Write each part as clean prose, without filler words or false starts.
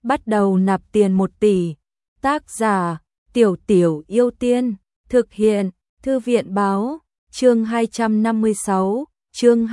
bắt đầu nạp tiền 1 tỷ. Tác giả: Tiểu Tiểu Yêu Tiên. Thực hiện: Thư viện báo. Chương 256, chương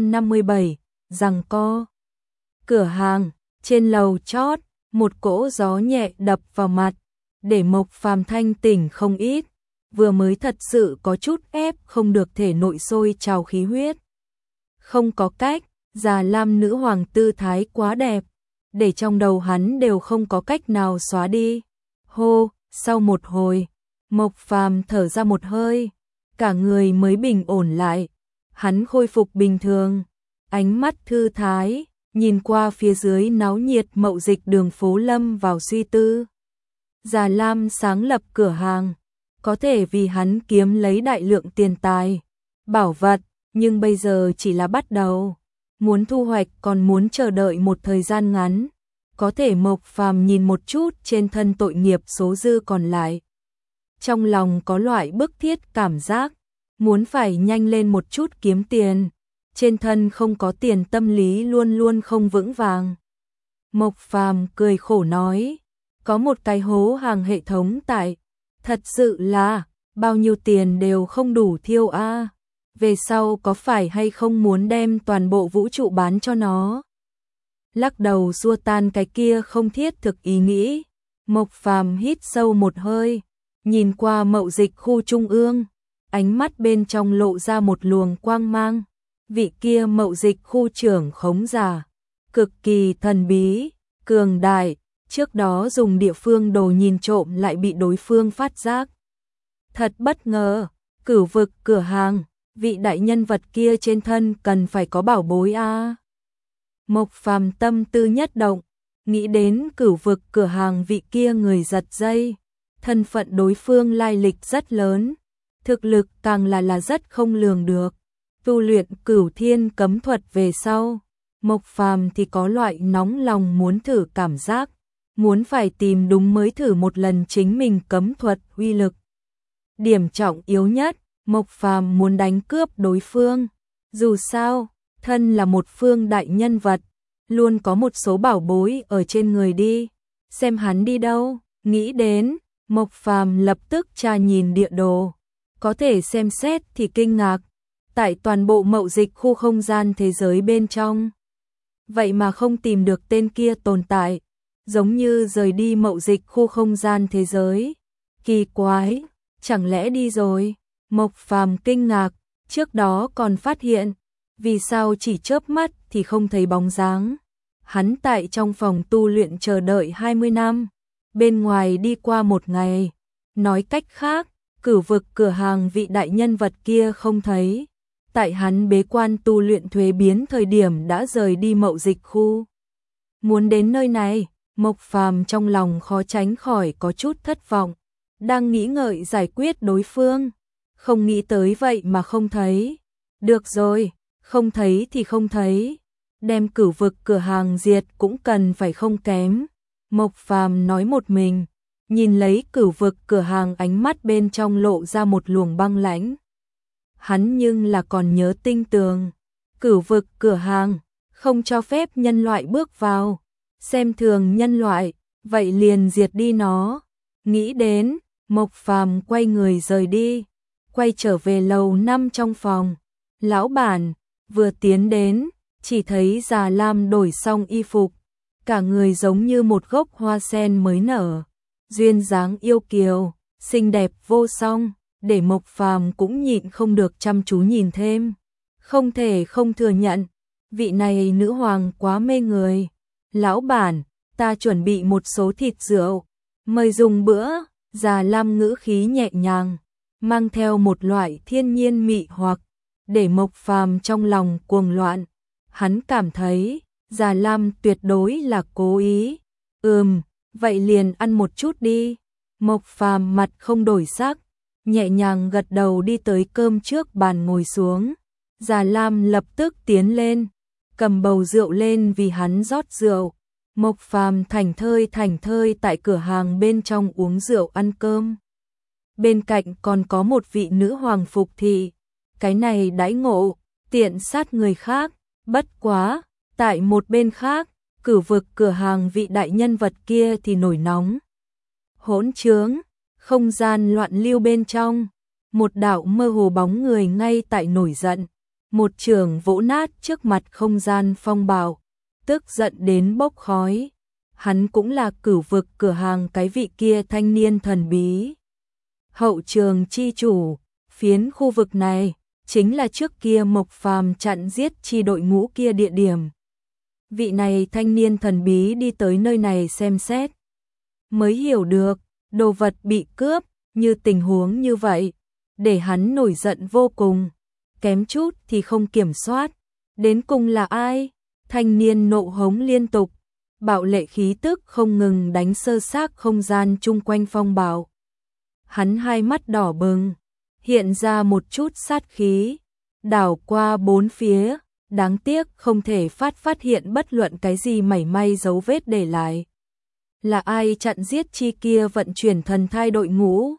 257, giằng co. Cửa hàng, trên lầu chót, một cỗ gió nhẹ đập vào mặt, để Mộc Phàm thanh tỉnh không ít, vừa mới thật sự có chút ép không được thể nội sôi trào khí huyết. Không có cách, Già Lam nữ hoàng tư thái quá đẹp, để trong đầu hắn đều không có cách nào xóa đi. Hô, sau một hồi, Mộc Phàm thở ra một hơi, cả người mới bình ổn lại. Hắn khôi phục bình thường, ánh mắt thư thái, nhìn qua phía dưới náo nhiệt mậu dịch đường phố lâm vào suy tư. Già Lam sáng lập cửa hàng, có thể vì hắn kiếm lấy đại lượng tiền tài, bảo vật, nhưng bây giờ chỉ là bắt đầu. Muốn thu hoạch còn muốn chờ đợi một thời gian ngắn. Có thể Mộc Phàm nhìn một chút trên thân tội nghiệp số dư còn lại. Trong lòng có loại bức thiết cảm giác, muốn phải nhanh lên một chút kiếm tiền. Trên thân không có tiền tâm lý luôn luôn không vững vàng. Mộc Phàm cười khổ nói, có một cái hố hàng hệ thống tại, thật sự là, bao nhiêu tiền đều không đủ thiêu a. Về sau có phải hay không muốn đem toàn bộ vũ trụ bán cho nó? Lắc đầu xua tan cái kia không thiết thực ý nghĩ. Mộc Phàm hít sâu một hơi, nhìn qua mậu dịch khu trung ương, ánh mắt bên trong lộ ra một luồng quang mang. Vị kia mậu dịch khu trưởng khống giả, cực kỳ thần bí, cường đại, trước đó dùng địa phương đồ nhìn trộm lại bị đối phương phát giác. Thật bất ngờ, Cửu Vực cửa hàng, vị đại nhân vật kia trên thân cần phải có bảo bối a. Mộc Phàm tâm tư nhất động, nghĩ đến Cửu Vực cửa hàng vị kia người giật dây, thân phận đối phương lai lịch rất lớn, thực lực càng là rất không lường được. Tu luyện Cửu Thiên cấm thuật về sau, Mộc Phàm thì có loại nóng lòng muốn thử cảm giác, muốn phải tìm đúng mới thử một lần chính mình cấm thuật uy lực. Điểm trọng yếu nhất, Mộc Phàm muốn đánh cướp đối phương. Dù sao, thân là một phương đại nhân vật, luôn có một số bảo bối ở trên người đi. Xem hắn đi đâu, nghĩ đến, Mộc Phàm lập tức tra nhìn địa đồ. Có thể xem xét thì kinh ngạc, tại toàn bộ mậu dịch khu không gian thế giới bên trong, vậy mà không tìm được tên kia tồn tại, giống như rời đi mậu dịch khu không gian thế giới. Kỳ quái, chẳng lẽ đi rồi? Mộc Phàm kinh ngạc, trước đó còn phát hiện, vì sao chỉ chớp mắt thì không thấy bóng dáng. Hắn tại trong phòng tu luyện chờ đợi 20 năm, bên ngoài đi qua một ngày. Nói cách khác, Cửu Vực cửa hàng vị đại nhân vật kia không thấy. Tại hắn bế quan tu luyện thuế biến thời điểm đã rời đi mậu dịch khu. Muốn đến nơi này, Mộc Phàm trong lòng khó tránh khỏi có chút thất vọng, đang nghĩ ngợi giải quyết đối phương. Không nghĩ tới vậy mà không thấy. Được rồi, không thấy thì không thấy. Đem Cửu Vực cửa hàng diệt cũng cần phải không kém. Mộc Phàm nói một mình, nhìn lấy Cửu Vực cửa hàng, ánh mắt bên trong lộ ra một luồng băng lãnh. Hắn nhưng là còn nhớ tinh tường, Cửu Vực cửa hàng không cho phép nhân loại bước vào, xem thường nhân loại, vậy liền diệt đi nó. Nghĩ đến, Mộc Phàm quay người rời đi, quay trở về lầu 5 trong phòng. Lão bản vừa tiến đến, chỉ thấy Già Lam đổi xong y phục, cả người giống như một gốc hoa sen mới nở, duyên dáng yêu kiều, xinh đẹp vô song, để Mộc Phàm cũng nhịn không được chăm chú nhìn thêm. Không thể không thừa nhận, vị này nữ hoàng quá mê người. Lão bản, ta chuẩn bị một số thịt rượu, mời dùng bữa. Già Lam ngữ khí nhẹ nhàng, mang theo một loại thiên nhiên mị hoặc, để Mộc Phàm trong lòng cuồng loạn. Hắn cảm thấy Già Lam tuyệt đối là cố ý. Vậy liền ăn một chút đi. Mộc Phàm mặt không đổi sắc, nhẹ nhàng gật đầu đi tới cơm trước bàn ngồi xuống. Già Lam lập tức tiến lên, cầm bầu rượu lên vì hắn rót rượu. Mộc Phàm thảnh thơi tại cửa hàng bên trong uống rượu ăn cơm. Bên cạnh còn có một vị nữ hoàng phục thị, cái này đãi ngộ, tiện sát người khác. Bất quá, tại một bên khác, Cửu vực cửa hàng vị đại nhân vật kia thì nổi nóng. Hỗn trướng, không gian loạn lưu bên trong, một đạo mơ hồ bóng người ngay tại nổi giận, một chưởng vỗ nát trước mặt không gian phong bạo, tức giận đến bốc khói. Hắn cũng là cửu vực cửa hàng cái vị kia thanh niên thần bí. Hậu trường chi chủ, phiến khu vực này chính là trước kia Mộc Phàm chặn giết chi đội ngũ kia địa điểm. Vị này thanh niên thần bí đi tới nơi này xem xét, mới hiểu được, đồ vật bị cướp, như tình huống như vậy, để hắn nổi giận vô cùng, kém chút thì không kiểm soát. Đến cùng là ai? Thanh niên nộ hống liên tục, bạo lệ khí tức không ngừng đánh sơ xác không gian chung quanh phong bạo. Hắn hai mắt đỏ bừng, hiện ra một chút sát khí, đảo qua bốn phía, đáng tiếc không thể phát hiện bất luận cái gì mảy may dấu vết để lại. Là ai chặn giết chi kia vận chuyển thần thai đội ngũ?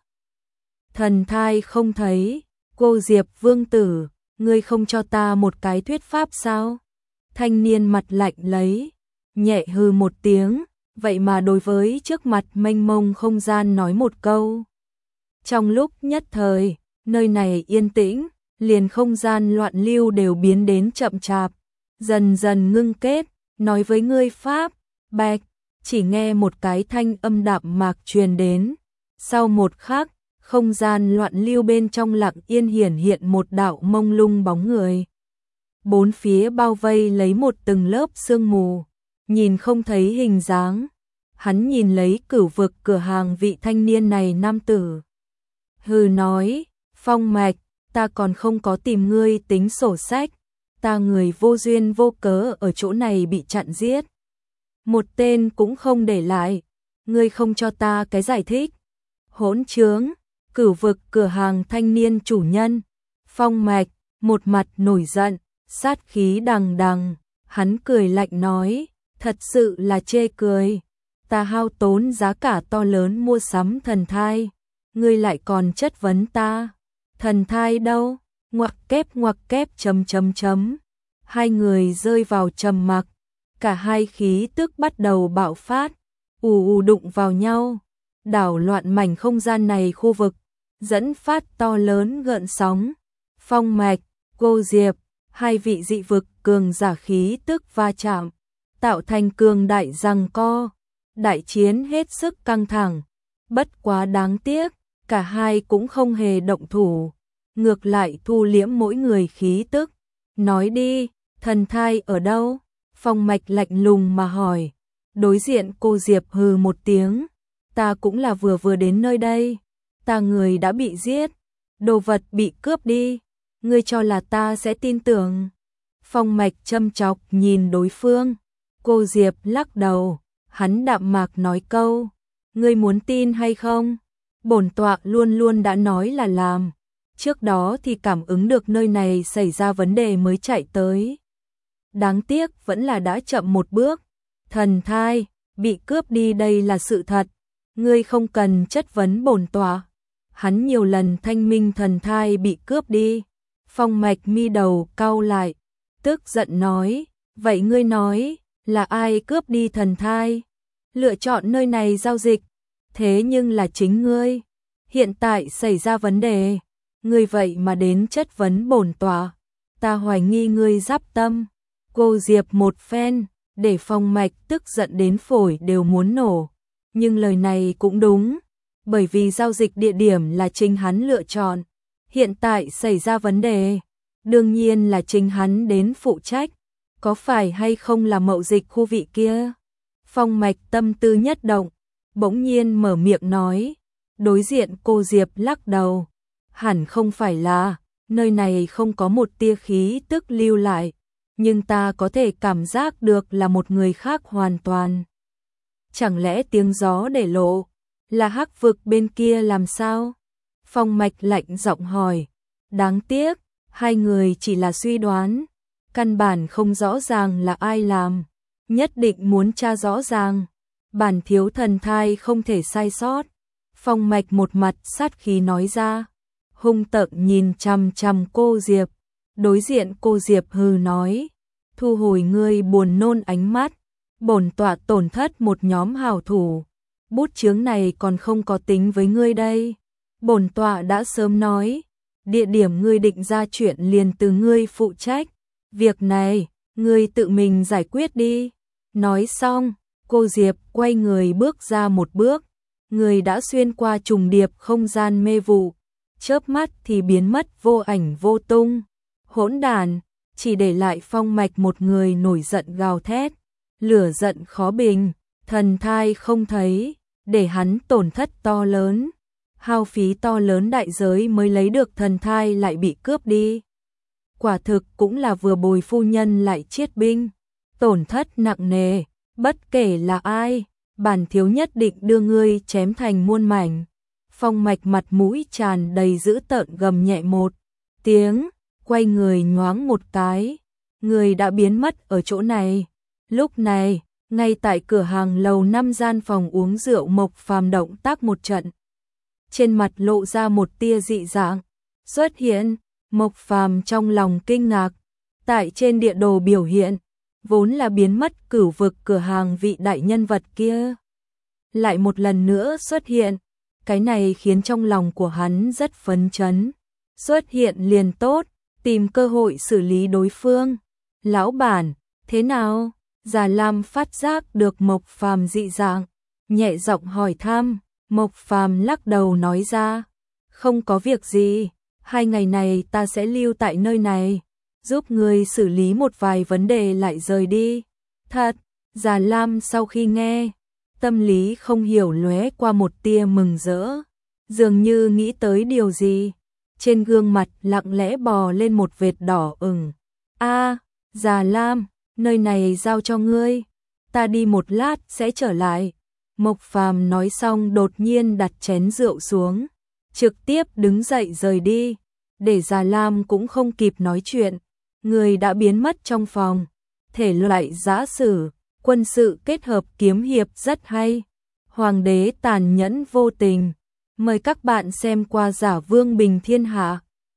Thần thai không thấy, cô Diệp vương tử, ngươi không cho ta một cái thuyết pháp sao? Thanh niên mặt lạnh lấy, nhẹ hừ một tiếng, vậy mà đối với trước mặt mênh mông không gian nói một câu. Trong lúc nhất thời, nơi này yên tĩnh, liền không gian loạn lưu đều biến đến chậm chạp, dần dần ngưng kết, nói với ngươi pháp, bạch, chỉ nghe một cái thanh âm đạm mạc truyền đến. Sau một khắc, không gian loạn lưu bên trong lặng yên hiển hiện một đạo mông lung bóng người. Bốn phía bao vây lấy một từng lớp sương mù, nhìn không thấy hình dáng. Hắn nhìn lấy cửu vực cửa hàng vị thanh niên này nam tử. Hừ nói, Phong Mạch, ta còn không có tìm ngươi tính sổ sách, ta người vô duyên vô cớ ở chỗ này bị chặn giết. Một tên cũng không để lại, ngươi không cho ta cái giải thích. Hỗn trướng, cửu vực cửa hàng thanh niên chủ nhân. Phong Mạch, một mặt nổi giận, sát khí đằng đằng, hắn cười lạnh nói, thật sự là chê cười. Ta hao tốn giá cả to lớn mua sắm thần thai, ngươi lại còn chất vấn ta. Thần thai đâu? Ngoặc kép chấm. Hai người rơi vào trầm mặc, cả hai khí tức bắt đầu bạo phát, ù đụng vào nhau, đảo loạn mảnh không gian này khu vực, dẫn phát to lớn gợn sóng. Phong Mạch, cô Diệp, hai vị dị vực cường giả khí tức va chạm, tạo thành cường đại giằng co, đại chiến hết sức căng thẳng. Bất quá đáng tiếc, cả hai cũng không hề động thủ, ngược lại thu liễm mỗi người khí tức. Nói đi, thần thai ở đâu? Phong Mạch lạnh lùng mà hỏi. Đối diện cô Diệp hừ một tiếng, ta cũng là vừa đến nơi đây, ta người đã bị giết, đồ vật bị cướp đi, ngươi cho là ta sẽ tin tưởng? Phong Mạch châm chọc nhìn đối phương, cô Diệp lắc đầu, hắn đạm mạc nói câu, ngươi muốn tin hay không? Bổn tọa luôn luôn đã nói là làm, trước đó thì cảm ứng được nơi này xảy ra vấn đề mới chạy tới. Đáng tiếc vẫn là đã chậm một bước, thần thai bị cướp đi đây là sự thật, ngươi không cần chất vấn bổn tọa. Hắn nhiều lần thanh minh thần thai bị cướp đi. Phong Mạch mi đầu cau lại, tức giận nói, vậy ngươi nói, là ai cướp đi thần thai? Lựa chọn nơi này giao dịch, thế nhưng là chính ngươi. Hiện tại xảy ra vấn đề, ngươi vậy mà đến chất vấn bổn tọa, ta hoài nghi ngươi giáp tâm. Cô Diệp một phen, để Phong Mạch tức giận đến phổi đều muốn nổ. Nhưng lời này cũng đúng, bởi vì giao dịch địa điểm là chính hắn lựa chọn. Hiện tại xảy ra vấn đề, đương nhiên là chính hắn đến phụ trách. Có phải hay không là mậu dịch khu vị kia? Phong Mạch tâm tư nhất động, bỗng nhiên mở miệng nói. Đối diện cô Diệp lắc đầu, hẳn không phải là, nơi này không có một tia khí tức lưu lại, nhưng ta có thể cảm giác được là một người khác hoàn toàn. Chẳng lẽ tiếng gió để lộ, là hắc vực bên kia làm sao? Phong Mạch lạnh giọng hỏi. Đáng tiếc, hai người chỉ là suy đoán, căn bản không rõ ràng là ai làm, nhất định muốn tra rõ ràng. Bản thiếu thần thai không thể sai sót. Phong Mạch một mặt sát khí nói ra, hung tợn nhìn chằm chằm cô Diệp. Đối diện cô Diệp hừ nói, thu hồi ngươi buồn nôn ánh mắt, bổn tọa tổn thất một nhóm hảo thủ, bút chướng này còn không có tính với ngươi đây. Bổn tọa đã sớm nói, địa điểm ngươi định ra chuyện liền từ ngươi phụ trách, việc này, ngươi tự mình giải quyết đi. Nói xong, cô Diệp quay người bước ra một bước, người đã xuyên qua trùng điệp không gian mê vụ, chớp mắt thì biến mất vô ảnh vô tung. Hỗn đàn, chỉ để lại Phong Mạch một người nổi giận gào thét, lửa giận khó bình, thần thai không thấy, để hắn tổn thất to lớn, hao phí to lớn đại giới mới lấy được thần thai lại bị cướp đi. Quả thực cũng là vừa bồi phu nhân lại chiết binh, tổn thất nặng nề, bất kể là ai, bản thiếu nhất định đưa ngươi chém thành muôn mảnh. Phong Mạch mặt mũi tràn đầy dữ tợn gầm nhẹ một tiếng, quay người nhoáng một cái, người đã biến mất ở chỗ này. Lúc này, ngay tại cửa hàng lầu 5 gian phòng uống rượu, Mộc Phàm động tác một trận, trên mặt lộ ra một tia dị dạng. Xuất hiện, Mộc Phàm trong lòng kinh ngạc, tại trên địa đồ biểu hiện, vốn là biến mất cửu vực cửa hàng vị đại nhân vật kia, lại một lần nữa xuất hiện. Cái này khiến trong lòng của hắn rất phấn chấn. Xuất hiện liền tốt, tìm cơ hội xử lý đối phương. Lão bản, thế nào? Già Lam phát giác được Mộc Phàm dị dạng, nhẹ giọng hỏi thăm. Mộc Phàm lắc đầu nói ra, không có việc gì, 2 ngày này ta sẽ lưu tại nơi này, giúp người xử lý một vài vấn đề lại rời đi. Thật, Già Lam sau khi nghe, tâm lý không hiểu lóe qua một tia mừng rỡ, dường như nghĩ tới điều gì, trên gương mặt lặng lẽ bò lên một vệt đỏ ửng. Già Lam, nơi này giao cho ngươi, ta đi một lát sẽ trở lại. Mộc Phàm nói xong đột nhiên đặt chén rượu xuống, trực tiếp đứng dậy rời đi, để Già Lam cũng không kịp nói chuyện, người đã biến mất trong phòng. Thể loại giã sử, quân sự kết hợp kiếm hiệp rất hay. Hoàng đế tàn nhẫn vô tình. Mời các bạn xem qua Giả Vương Bình Thiên Hạ.